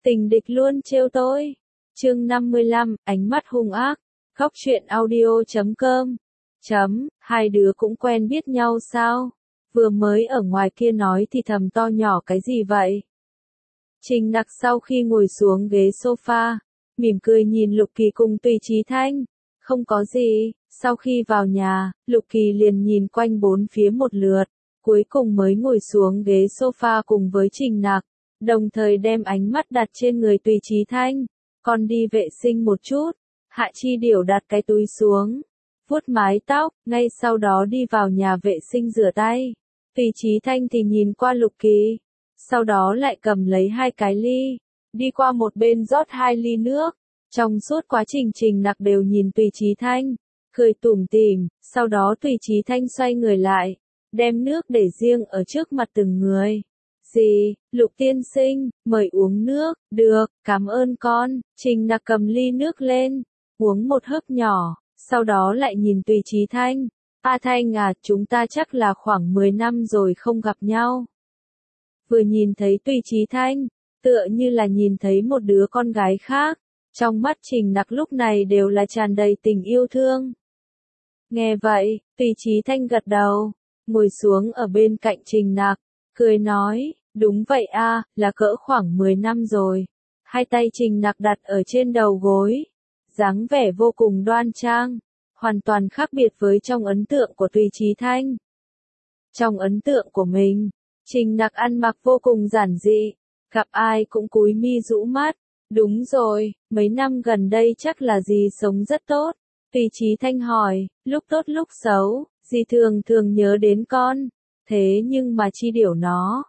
Tình địch luôn trêu tôi. Chương 55, ánh mắt hung ác. Góc truyện audio.com. Hai đứa cũng quen biết nhau sao? Vừa mới ở ngoài kia nói thì thầm to nhỏ cái gì vậy? Trình Nặc sau khi ngồi xuống ghế sofa, mỉm cười nhìn Lục Kỳ cùng Tùy Chí Thanh. Không có gì, sau khi vào nhà, Lục Kỳ liền nhìn quanh bốn phía một lượt, cuối cùng mới ngồi xuống ghế sofa cùng với Trình Nặc, đồng thời đem ánh mắt đặt trên người Tùy Chí Thanh. Con đi vệ sinh một chút. Hạ Chi Điểu đặt cái túi xuống, vuốt mái tóc, ngay sau đó đi vào nhà vệ sinh rửa tay. Tùy Chí Thanh thì nhìn qua Lục Kỳ, sau đó lại cầm lấy hai cái ly, đi qua một bên rót hai ly nước. Trong suốt quá trình Trình Nặc đều nhìn Tùy Chí Thanh, cười tủm tỉm, sau đó Tùy Chí Thanh xoay người lại, đem nước để riêng ở trước mặt từng người. Gì, Lục tiên sinh, mời uống nước, được, cảm ơn con. Trình Nặc cầm ly nước lên, uống một hớp nhỏ, sau đó lại nhìn Tùy Chí Thanh. A Thanh à, chúng ta chắc là khoảng 10 năm rồi không gặp nhau. Vừa nhìn thấy Tùy Chí Thanh, tựa như là nhìn thấy một đứa con gái khác. Trong mắt Trình Nặc lúc này đều là tràn đầy tình yêu thương. Nghe vậy, Tùy Chí Thanh gật đầu, ngồi xuống ở bên cạnh Trình Nặc, cười nói, đúng vậy a, là cỡ khoảng 10 năm rồi. Hai tay Trình Nặc đặt ở trên đầu gối, dáng vẻ vô cùng đoan trang, hoàn toàn khác biệt với trong ấn tượng của Tùy Chí Thanh. Trong ấn tượng của mình, Trình Nặc ăn mặc vô cùng giản dị, gặp ai cũng cúi mi rũ mắt. Đúng rồi, mấy năm gần đây chắc là dì sống rất tốt. Tùy Chí Thanh hỏi, lúc tốt lúc xấu, dì thường thường nhớ đến con. Thế nhưng mà Chi Điểu nó,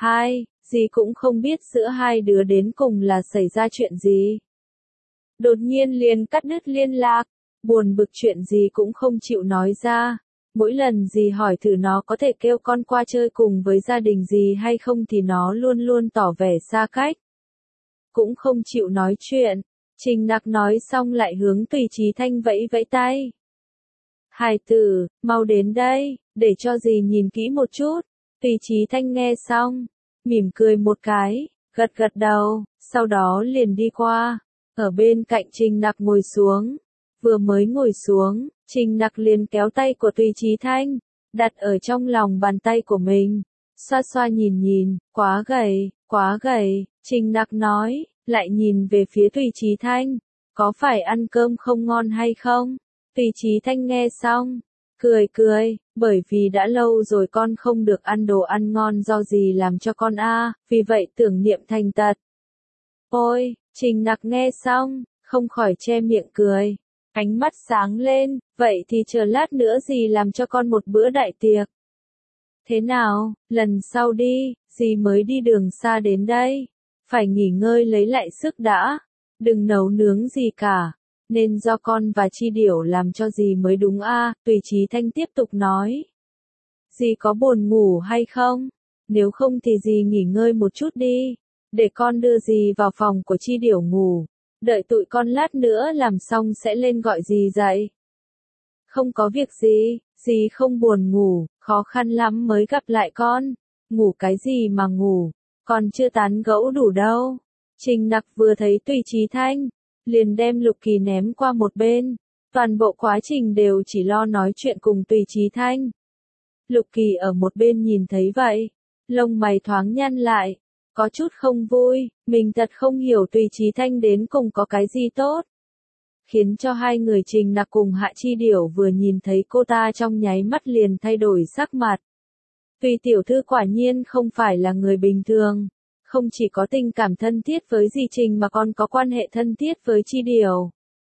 dì cũng không biết giữa hai đứa đến cùng là xảy ra chuyện gì. Đột nhiên liền cắt đứt liên lạc, buồn bực chuyện gì cũng không chịu nói ra. Mỗi lần dì hỏi thử nó có thể kêu con qua chơi cùng với gia đình dì hay không thì nó luôn luôn tỏ vẻ xa cách, cũng không chịu nói chuyện. Trình Nặc nói xong lại hướng Tùy Chí Thanh vẫy vẫy tay. Hải tử, mau đến đây, để cho dì nhìn kỹ một chút. Tùy Chí Thanh nghe xong, mỉm cười một cái, gật gật đầu, sau đó liền đi qua, ở bên cạnh Trình Nặc ngồi xuống. Vừa mới ngồi xuống, Trình Nặc liền kéo tay của Tùy Chí Thanh, đặt ở trong lòng bàn tay của mình, xoa xoa nhìn nhìn, quá gầy, Trình Nặc nói, lại nhìn về phía Tùy Chí Thanh, có phải ăn cơm không ngon hay không? Tùy Chí Thanh nghe xong, cười, bởi vì đã lâu rồi con không được ăn đồ ăn ngon do dì làm cho con vì vậy tưởng niệm thành tật. Ôi, Trình Nặc nghe xong, không khỏi che miệng cười, ánh mắt sáng lên, vậy thì chờ lát nữa dì làm cho con một bữa đại tiệc. Thế nào, lần sau đi, dì mới đi đường xa đến đây, phải nghỉ ngơi lấy lại sức đã, đừng nấu nướng gì cả, nên do con và Chi Điểu làm cho dì mới đúng Tùy Chí Thanh tiếp tục nói. Dì có buồn ngủ hay không? Nếu không thì dì nghỉ ngơi một chút đi, để con đưa dì vào phòng của Chi Điểu ngủ, đợi tụi con lát nữa làm xong sẽ lên gọi dì dậy. Không có việc gì, dì không buồn ngủ, khó khăn lắm mới gặp lại con, ngủ cái gì mà ngủ, còn chưa tán gẫu đủ đâu. Trình Nặc vừa thấy Tùy Chí Thanh, liền đem Lục Kỳ ném qua một bên, toàn bộ quá trình đều chỉ lo nói chuyện cùng Tùy Chí Thanh. Lục Kỳ ở một bên nhìn thấy vậy, lông mày thoáng nhăn lại, có chút không vui, mình thật không hiểu Tùy Chí Thanh đến cùng có cái gì tốt, khiến cho hai người Trình Nặc cùng Hạ Chi Điểu vừa nhìn thấy cô ta trong nháy mắt liền thay đổi sắc mặt. Tùy tiểu thư quả nhiên không phải là người bình thường, không chỉ có tình cảm thân thiết với dì Trình mà còn có quan hệ thân thiết với Chi Điểu.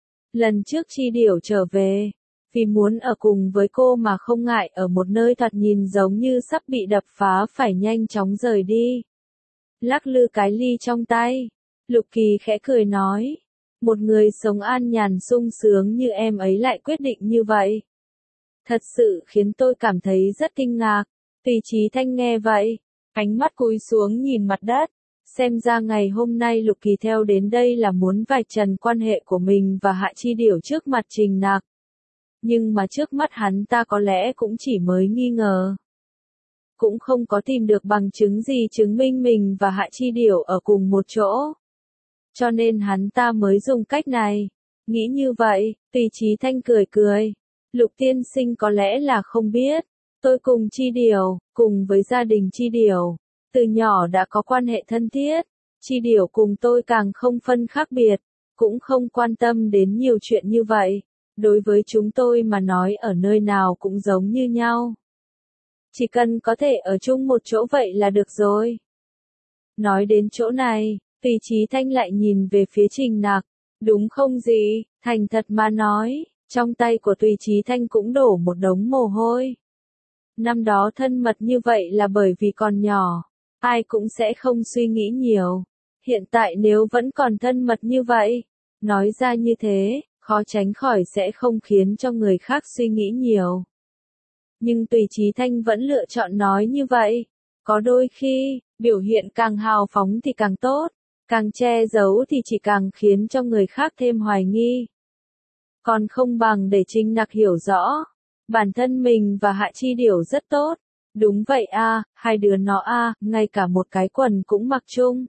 Lần trước Chi Điểu trở về, vì muốn ở cùng với cô mà không ngại ở một nơi thoạt nhìn giống như sắp bị đập phá phải nhanh chóng rời đi. Lắc lư cái ly trong tay, Lục Kỳ khẽ cười nói, một người sống an nhàn sung sướng như em ấy lại quyết định như vậy. Thật sự khiến tôi cảm thấy rất kinh ngạc. Tùy Chí Thanh nghe vậy, ánh mắt cúi xuống nhìn mặt đất, xem ra ngày hôm nay Lục Kỳ theo đến đây là muốn vạch trần quan hệ của mình và Hạ Chi Điểu trước mặt Trình Nặc. Nhưng mà trước mắt hắn ta có lẽ cũng chỉ mới nghi ngờ, cũng không có tìm được bằng chứng gì chứng minh mình và Hạ Chi Điểu ở cùng một chỗ. cho nên hắn ta mới dùng cách này. Nghĩ như vậy, Tùy Chí Thanh cười cười. Lục tiên sinh có lẽ là không biết, tôi cùng Chi Điểu, cùng với gia đình Chi Điểu, từ nhỏ đã có quan hệ thân thiết. Chi Điểu cùng tôi càng không phân khác biệt, cũng không quan tâm đến nhiều chuyện như vậy. Đối với chúng tôi mà nói ở nơi nào cũng giống như nhau. Chỉ cần có thể ở chung một chỗ vậy là được rồi. Nói đến chỗ này, Tùy Chí Thanh lại nhìn về phía Trình Nặc. Đúng không gì, thành thật mà nói, trong tay của Tùy Chí Thanh cũng đổ một đống mồ hôi. Năm đó thân mật như vậy là bởi vì còn nhỏ, ai cũng sẽ không suy nghĩ nhiều. Hiện tại nếu vẫn còn thân mật như vậy, nói ra như thế, khó tránh khỏi sẽ không khiến cho người khác suy nghĩ nhiều. Nhưng Tùy Chí Thanh vẫn lựa chọn nói như vậy. Có đôi khi, biểu hiện càng hào phóng thì càng tốt, càng che giấu thì chỉ càng khiến cho người khác thêm hoài nghi. Còn không bằng để Trình Nặc hiểu rõ, bản thân mình và Hạ Chi Điểu rất tốt. Đúng vậy a, hai đứa nó a, ngay cả một cái quần cũng mặc chung.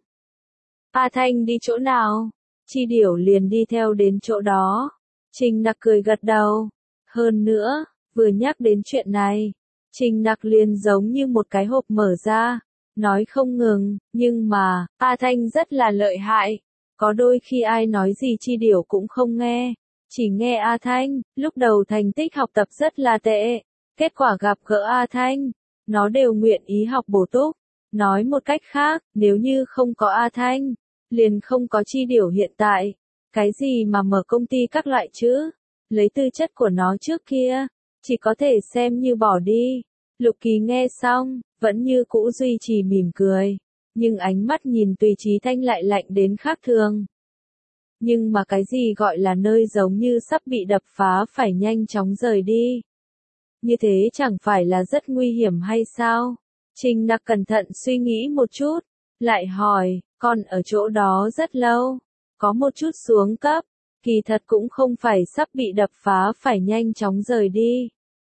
A Thanh đi chỗ nào? Chi Điểu liền đi theo đến chỗ đó. Trình Nặc cười gật đầu. Hơn nữa, vừa nhắc đến chuyện này, Trình Nặc liền giống như một cái hộp mở ra, nói không ngừng, nhưng mà, A Thanh rất là lợi hại. Có đôi khi ai nói gì Chi Điểu cũng không nghe, chỉ nghe A Thanh. Lúc đầu thành tích học tập rất là tệ, kết quả gặp gỡ A Thanh, nó đều nguyện ý học bổ túc. Nói một cách khác, nếu như không có A Thanh, liền không có Chi Điểu hiện tại. Cái gì mà mở công ty các loại chứ? Lấy tư chất của nó trước kia, chỉ có thể xem như bỏ đi. Lục Kỳ nghe xong, vẫn như cũ duy trì mỉm cười, nhưng ánh mắt nhìn Tùy Chí Thanh lại lạnh đến khác thường. Nhưng mà cái gì gọi là nơi giống như sắp bị đập phá phải nhanh chóng rời đi? Như thế chẳng phải là rất nguy hiểm hay sao? Trình Nặc cẩn thận suy nghĩ một chút, lại hỏi, con ở chỗ đó rất lâu, có một chút xuống cấp, kỳ thật cũng không phải sắp bị đập phá phải nhanh chóng rời đi.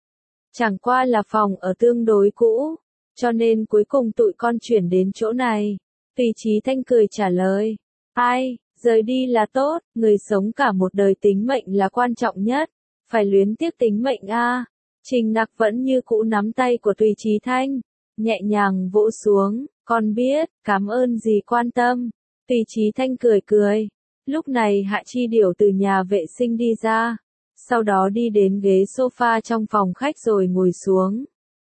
Chẳng qua là phòng ở tương đối cũ, cho nên cuối cùng tụi con chuyển đến chỗ này. Tùy Chí Thanh cười trả lời, ai, rời đi là tốt, người sống cả một đời tính mệnh là quan trọng nhất, phải luyến tiếc tính mệnh a. Trình Nặc vẫn như cũ nắm tay của Tùy Chí Thanh, nhẹ nhàng vỗ xuống, con biết, cảm ơn dì quan tâm. Tùy Chí Thanh cười cười. Lúc này Hạ Chi Điểu từ nhà vệ sinh đi ra, sau đó đi đến ghế sofa trong phòng khách rồi ngồi xuống.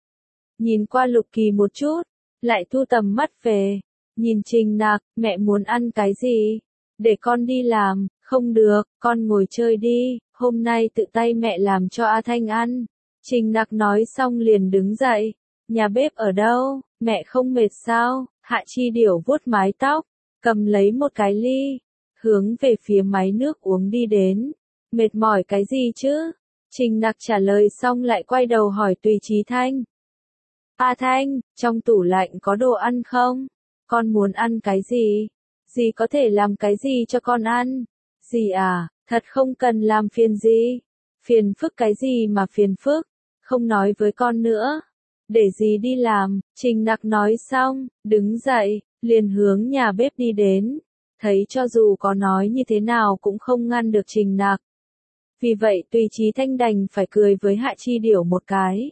Nhìn qua Lục Kỳ một chút, lại thu tầm mắt về, nhìn Trình Nặc, mẹ muốn ăn cái gì? Để con đi làm. Không được, con ngồi chơi đi, hôm nay tự tay mẹ làm cho A Thanh ăn. Trình Nặc nói xong liền đứng dậy. Nhà bếp ở đâu, mẹ không mệt sao? Hạ Chi Điểu vuốt mái tóc, cầm lấy một cái ly, hướng về phía máy nước uống đi đến. Mệt mỏi cái gì chứ? Trình Nặc trả lời xong lại quay đầu hỏi Tùy Chí Thanh. A Thanh, trong tủ lạnh có đồ ăn không? Con muốn ăn cái gì? Dì có thể làm cái gì cho con ăn? Dì à, thật không cần làm phiền gì. Phiền phức cái gì mà phiền phức? Không nói với con nữa. Để dì đi làm. Trình Nặc nói xong, đứng dậy, liền hướng nhà bếp đi đến. Thấy cho dù có nói như thế nào cũng không ngăn được Trình Nặc. Vì vậy Tùy Chí Thanh đành phải cười với Hạ Chi Điểu một cái.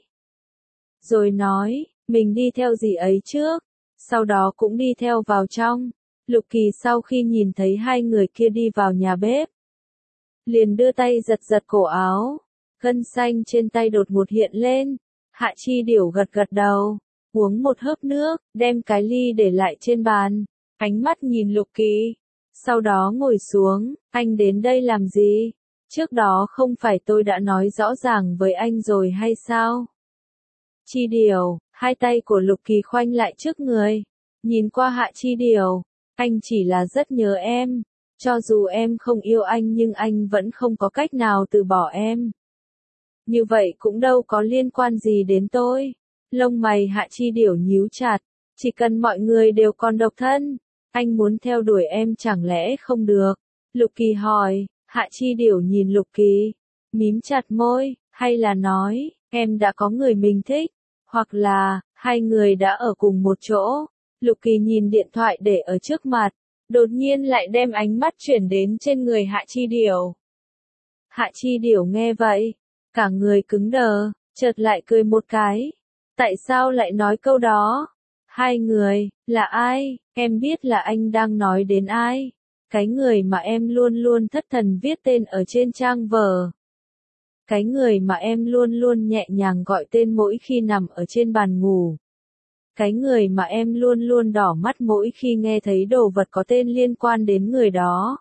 Rồi nói, mình đi theo dì ấy trước, sau đó cũng đi theo vào trong. Lục Kỳ sau khi nhìn thấy hai người kia đi vào nhà bếp, liền đưa tay giật giật cổ áo, gân xanh trên tay đột ngột hiện lên. Hạ Chi Điểu gật gật đầu, uống một hớp nước, đem cái ly để lại trên bàn, ánh mắt nhìn Lục Kỳ, sau đó ngồi xuống. Anh đến đây làm gì? Trước đó không phải tôi đã nói rõ ràng với anh rồi hay sao? Chi Điểu, hai tay của Lục Kỳ khoanh lại trước người, nhìn qua Hạ Chi Điểu, anh chỉ là rất nhớ em, cho dù em không yêu anh nhưng anh vẫn không có cách nào từ bỏ em. Như vậy cũng đâu có liên quan gì đến tôi. Lông mày Hạ Chi Điểu nhíu chặt, chỉ cần mọi người đều còn độc thân, anh muốn theo đuổi em chẳng lẽ không được? Lục Kỳ hỏi. Hạ Chi Điểu nhìn Lục Kỳ, mím chặt môi, hay là nói, em đã có người mình thích, hoặc là, hai người đã ở cùng một chỗ. Lục Kỳ nhìn điện thoại để ở trước mặt, đột nhiên lại đem ánh mắt chuyển đến trên người Hạ Chi Điểu. Hạ Chi Điểu nghe vậy, cả người cứng đờ, chợt lại cười một cái. Tại sao lại nói câu đó? Hai người, là ai? Em biết là anh đang nói đến ai? Cái người mà em luôn luôn thất thần viết tên ở trên trang vở. Cái người mà em luôn luôn nhẹ nhàng gọi tên mỗi khi nằm ở trên bàn ngủ. Cái người mà em luôn luôn đỏ mắt mỗi khi nghe thấy đồ vật có tên liên quan đến người đó.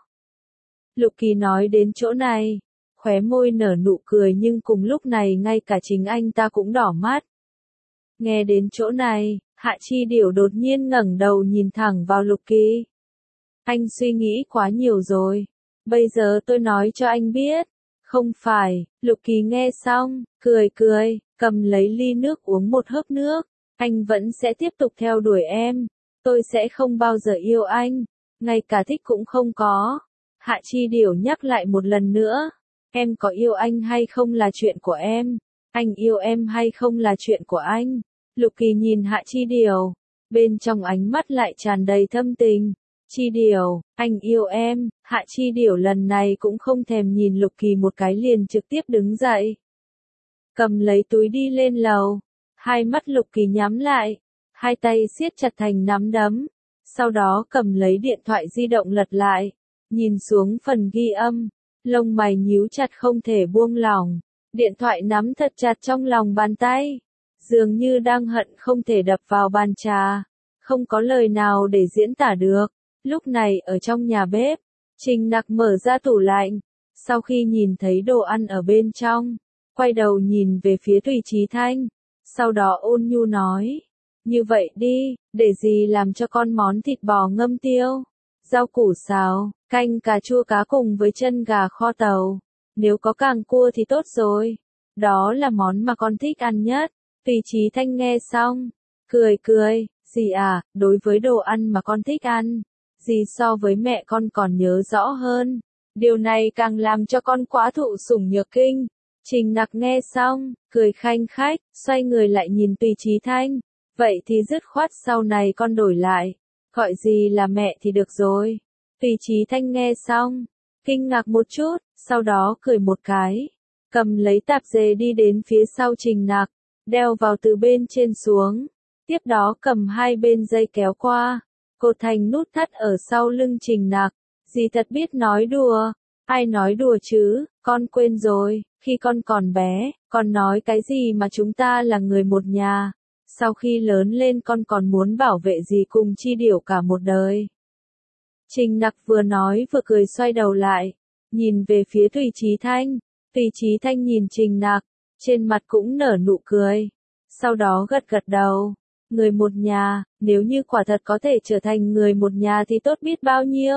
Lục Kỳ nói đến chỗ này, khóe môi nở nụ cười nhưng cùng lúc này ngay cả chính anh ta cũng đỏ mắt. Nghe đến chỗ này, Hạ Chi Điểu đột nhiên ngẩng đầu nhìn thẳng vào Lục Kỳ. Anh suy nghĩ quá nhiều rồi. Bây giờ tôi nói cho anh biết. Không phải, Lục Kỳ nghe xong, cười cười, cầm lấy ly nước uống một hớp nước. Anh vẫn sẽ tiếp tục theo đuổi em. Tôi sẽ không bao giờ yêu anh. Ngay cả thích cũng không có. Hạ Chi Điểu nhắc lại một lần nữa. Em có yêu anh hay không là chuyện của em. Anh yêu em hay không là chuyện của anh. Lục Kỳ nhìn Hạ Chi Điểu. Bên trong ánh mắt lại tràn đầy thâm tình. Chi Điểu, anh yêu em. Hạ Chi Điểu lần này cũng không thèm nhìn Lục Kỳ một cái liền trực tiếp đứng dậy. Cầm lấy túi đi lên lầu. Hai mắt Lục Kỳ nhắm lại. Hai tay siết chặt thành nắm đấm. Sau đó cầm lấy điện thoại di động lật lại. Nhìn xuống phần ghi âm. Lông mày nhíu chặt không thể buông lỏng. Điện thoại nắm thật chặt trong lòng bàn tay. Dường như đang hận không thể đập vào bàn trà. Không có lời nào để diễn tả được. Lúc này ở trong nhà bếp, Trình Nặc mở ra tủ lạnh. Sau khi nhìn thấy đồ ăn ở bên trong, quay đầu nhìn về phía Tùy Chí Thanh. Sau đó ôn nhu nói. Như vậy đi, để gì làm cho con món thịt bò ngâm tiêu, rau củ xào, canh cà chua cá cùng với chân gà kho tàu. Nếu có càng cua thì tốt rồi. Đó là món mà con thích ăn nhất. Tùy Chí Thanh nghe xong, cười cười. Dì à, đối với đồ ăn mà con thích ăn, dì so với mẹ con còn nhớ rõ hơn. Điều này càng làm cho con quá thụ sủng nhược kinh. Trình Nặc nghe xong, cười khanh khách, xoay người lại nhìn Tùy Chí Thanh. Vậy thì dứt khoát sau này con đổi lại. Gọi dì là mẹ thì được rồi. Tùy Chí Thanh nghe xong, kinh ngạc một chút, sau đó cười một cái. Cầm lấy tạp dề đi đến phía sau Trình Nặc, đeo vào từ bên trên xuống. Tiếp đó cầm hai bên dây kéo qua, cột thành nút thắt ở sau lưng Trình Nặc. Dì thật biết nói đùa. Ai nói đùa chứ, con quên rồi, khi con còn bé, con nói cái gì mà chúng ta là người một nhà. Sau khi lớn lên con còn muốn bảo vệ dì cùng Chi Điểu cả một đời. Trình Nặc vừa nói vừa cười xoay đầu lại, nhìn về phía Tùy Chí Thanh. Tùy Chí Thanh nhìn Trình Nặc, trên mặt cũng nở nụ cười. Sau đó gật gật đầu. Người một nhà, nếu như quả thật có thể trở thành người một nhà thì tốt biết bao nhiêu.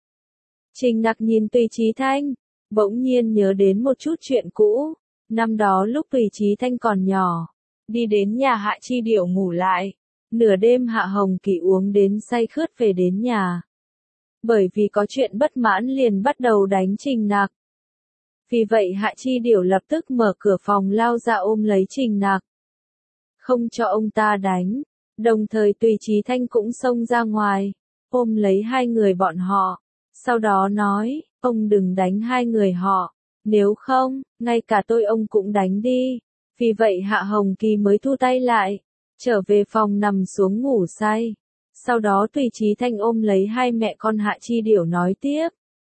Trình Nặc nhìn Tùy Chí Thanh, bỗng nhiên nhớ đến một chút chuyện cũ. Năm đó lúc Tùy Chí Thanh còn nhỏ, đi đến nhà Hạ Chi Điểu ngủ lại. Nửa đêm Hạ Hồng Kỳ uống đến say khướt về đến nhà. Bởi vì có chuyện bất mãn liền bắt đầu đánh Trình Nặc. Vì vậy Hạ Chi Điểu lập tức mở cửa phòng lao ra ôm lấy Trình Nặc. Không cho ông ta đánh. Đồng thời Tùy Chí Thanh cũng xông ra ngoài, ôm lấy hai người bọn họ. Sau đó nói, ông đừng đánh hai người họ. Nếu không, ngay cả tôi ông cũng đánh đi. Vì vậy Hạ Hồng Kỳ mới thu tay lại, trở về phòng nằm xuống ngủ say. Sau đó Tùy Chí Thanh ôm lấy hai mẹ con Hạ Chi Điểu nói tiếp.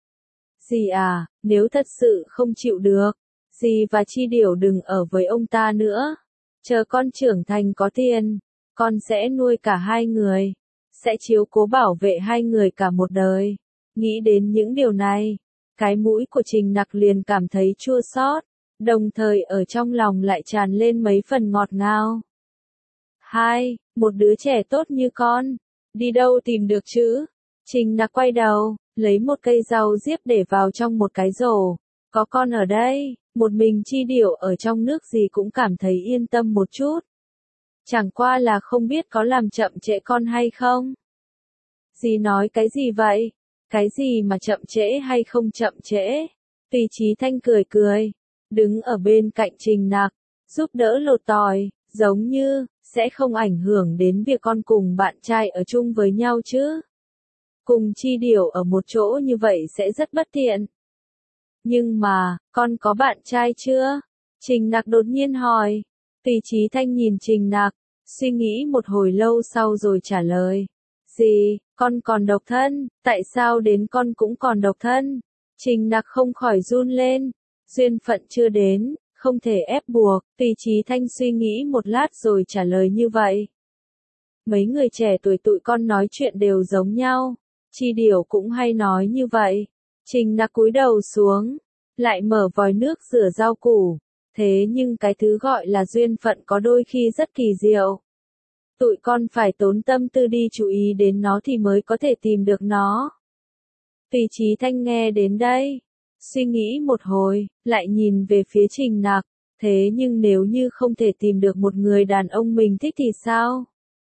Dì à, nếu thật sự không chịu được, dì và Chi Điểu đừng ở với ông ta nữa. Chờ con trưởng thành có tiền, con sẽ nuôi cả hai người, sẽ chiếu cố bảo vệ hai người cả một đời. Nghĩ đến những điều này, cái mũi của Trình Nặc liền cảm thấy chua xót, đồng thời ở trong lòng lại tràn lên mấy phần ngọt ngào. Một đứa trẻ tốt như con, đi đâu tìm được chứ? Trình Nặc quay đầu, lấy một cây rau diếp để vào trong một cái rổ. Có con ở đây, một mình Chi Điểu ở trong nước gì cũng cảm thấy yên tâm một chút. Chẳng qua là không biết có làm chậm trễ con hay không. Dì nói cái gì vậy? Cái gì mà chậm trễ hay không chậm trễ? Tùy Chí Thanh cười cười, đứng ở bên cạnh Trình Nặc, giúp đỡ lột tỏi, giống như sẽ không ảnh hưởng đến việc con cùng bạn trai ở chung với nhau chứ. cùng Chi Điểu ở một chỗ như vậy sẽ rất bất tiện. Nhưng mà, con có bạn trai chưa? Trình Nặc đột nhiên hỏi. Tùy Chí Thanh nhìn Trình Nặc, suy nghĩ một hồi lâu sau rồi trả lời. Gì, con còn độc thân, tại sao đến con cũng còn độc thân? Trình Nặc không khỏi run lên. Duyên phận chưa đến, không thể ép buộc. Tùy Chí Thanh suy nghĩ một lát rồi trả lời như vậy. Mấy người trẻ tuổi tụi con nói chuyện đều giống nhau. Chi Điểu cũng hay nói như vậy. Trình Nặc cúi đầu xuống, lại mở vòi nước rửa rau củ. Thế nhưng cái thứ gọi là duyên phận có đôi khi rất kỳ diệu. Tụi con phải tốn tâm tư đi chú ý đến nó thì mới có thể tìm được nó. Tùy Chí Thanh nghe đến đây, suy nghĩ một hồi, lại nhìn về phía Trình Nặc. Thế nhưng nếu như không thể tìm được một người đàn ông mình thích thì sao?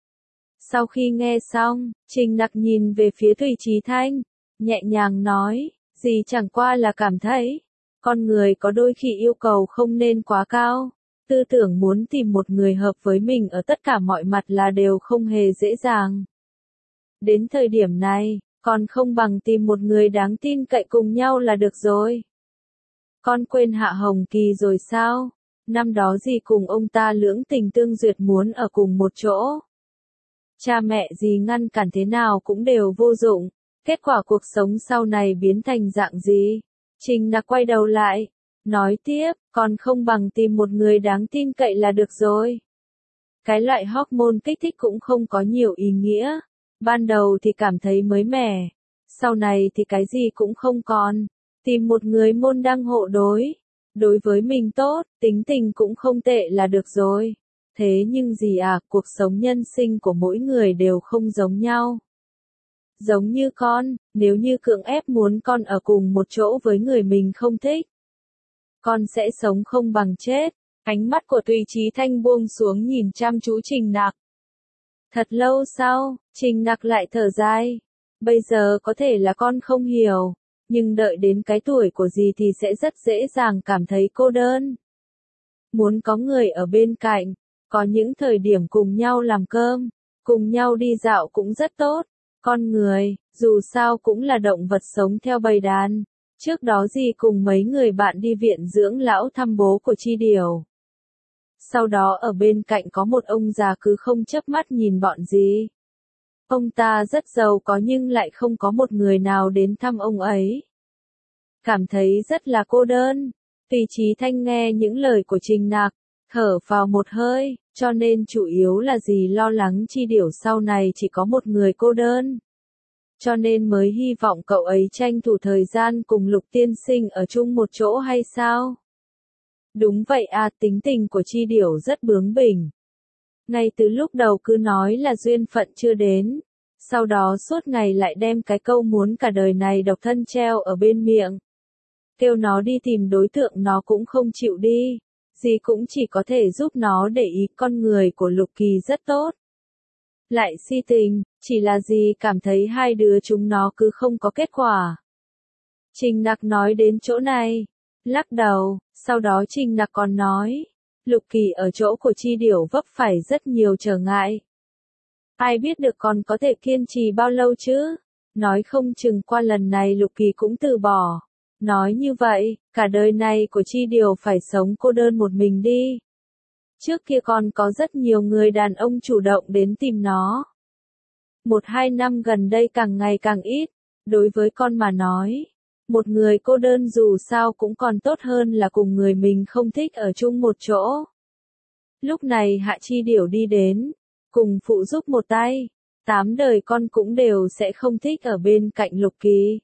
Sau khi nghe xong, Trình Nặc nhìn về phía Tùy Chí Thanh, nhẹ nhàng nói, gì chẳng qua là cảm thấy, con người có đôi khi yêu cầu không nên quá cao. Tư tưởng muốn tìm một người hợp với mình ở tất cả mọi mặt là đều không hề dễ dàng. Đến thời điểm này, còn không bằng tìm một người đáng tin cậy cùng nhau là được rồi. Con quên Hạ Hồng Kỳ rồi sao? Năm đó dì cùng ông ta lưỡng tình tương duyệt muốn ở cùng một chỗ. Cha mẹ dì ngăn cản thế nào cũng đều vô dụng. Kết quả cuộc sống sau này biến thành dạng gì? Trình Nặc quay đầu lại, nói tiếp, còn không bằng tìm một người đáng tin cậy là được rồi. Cái loại hormone kích thích cũng không có nhiều ý nghĩa. Ban đầu thì cảm thấy mới mẻ, sau này thì cái gì cũng không còn. Tìm một người môn đăng hộ đối. Đối với mình tốt, tính tình cũng không tệ là được rồi. Thế nhưng gì à, cuộc sống nhân sinh của mỗi người đều không giống nhau. Giống như con, nếu như cưỡng ép muốn con ở cùng một chỗ với người mình không thích, con sẽ sống không bằng chết. Ánh mắt của Tùy Chí Thanh buông xuống nhìn chăm chú Trình Nặc. Thật lâu sau, Trình Nặc lại thở dài. Bây giờ có thể là con không hiểu, nhưng đợi đến cái tuổi của dì thì sẽ rất dễ dàng cảm thấy cô đơn. Muốn có người ở bên cạnh, có những thời điểm cùng nhau làm cơm, cùng nhau đi dạo cũng rất tốt. Con người, dù sao cũng là động vật sống theo bầy đàn. Trước đó dì cùng mấy người bạn đi viện dưỡng lão thăm bố của Chi Điểu. Sau đó ở bên cạnh có một ông già cứ không chớp mắt nhìn bọn dì. Ông ta rất giàu có nhưng lại không có một người nào đến thăm ông ấy. Cảm thấy rất là cô đơn. Tùy Chí Thanh nghe những lời của Trình Nặc, thở vào một hơi, cho nên chủ yếu là dì lo lắng Chi Điểu sau này chỉ có một người cô đơn. Cho nên mới hy vọng cậu ấy tranh thủ thời gian cùng Lục tiên sinh ở chung một chỗ hay sao? Đúng vậy à, tính tình của Chi Điểu rất bướng bỉnh. Ngay từ lúc đầu cứ nói là duyên phận chưa đến, sau đó suốt ngày lại đem cái câu muốn cả đời này độc thân treo ở bên miệng. Kêu nó đi tìm đối tượng nó cũng không chịu đi, dì cũng chỉ có thể giúp nó để ý. Con người của Lục Kỳ rất tốt. Lại si tình, chỉ là dì cảm thấy hai đứa chúng nó cứ không có kết quả. Trình Nặc nói đến chỗ này, lắc đầu, sau đó Trình Nặc còn nói, Lục Kỳ ở chỗ của Chi Điểu vấp phải rất nhiều trở ngại. Ai biết được còn có thể kiên trì bao lâu chứ? Nói không chừng qua lần này Lục Kỳ cũng từ bỏ. Nói như vậy, cả đời này của Chi Điểu phải sống cô đơn một mình đi. Trước kia còn có rất nhiều người đàn ông chủ động đến tìm nó. 1-2 năm gần đây càng ngày càng ít. Đối với con mà nói, một người cô đơn dù sao cũng còn tốt hơn là cùng người mình không thích ở chung một chỗ. Lúc này Hạ Chi Điểu đi đến, cùng phụ giúp một tay. 8 đời con cũng đều sẽ không thích ở bên cạnh Lục Kỳ.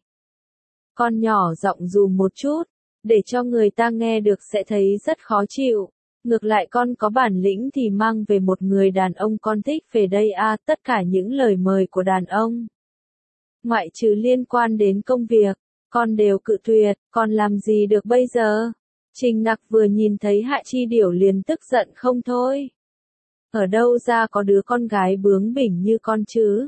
Con nhỏ giọng dù một chút, để cho người ta nghe được sẽ thấy rất khó chịu. Ngược lại con có bản lĩnh thì mang về một người đàn ông con thích về đây à, tất cả những lời mời của đàn ông. Ngoại trừ liên quan đến công việc, con đều cự tuyệt, còn làm gì được bây giờ? Trình Nặc vừa nhìn thấy Hạ Chi Điểu liền tức giận không thôi. Ở đâu ra có đứa con gái bướng bỉnh như con chứ?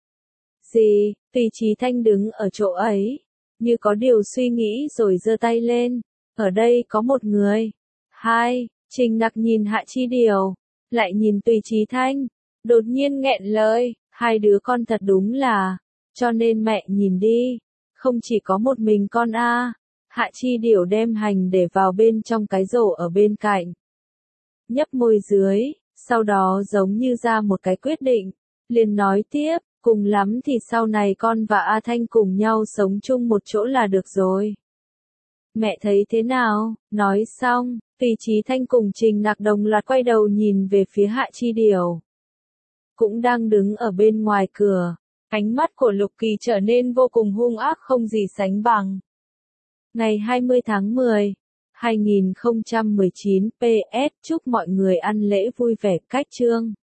Gì? Tùy Chí Thanh đứng ở chỗ ấy, như có điều suy nghĩ rồi giơ tay lên. Ở đây có một người. Hai. Trình Nặc nhìn Hạ Chi Điểu, lại nhìn Tùy Chí Thanh, đột nhiên nghẹn lời, hai đứa con thật đúng là, Cho nên mẹ nhìn đi, không chỉ có một mình con a. Hạ Chi Điểu đem hành để vào bên trong cái rổ ở bên cạnh. Nhấp môi dưới, sau đó giống như ra một cái quyết định, liền nói tiếp, cùng lắm thì sau này con và A Thanh cùng nhau sống chung một chỗ là được rồi. Mẹ thấy thế nào? Nói xong, Phì Chí Thanh cùng Trình Nặc đồng loạt quay đầu nhìn về phía Hạ Chi Điểu. Cũng đang đứng ở bên ngoài cửa, ánh mắt của Lục Kỳ trở nên vô cùng hung ác không gì sánh bằng. Ngày 20 tháng 10, 2019 PS chúc mọi người ăn lễ vui vẻ. Cách chương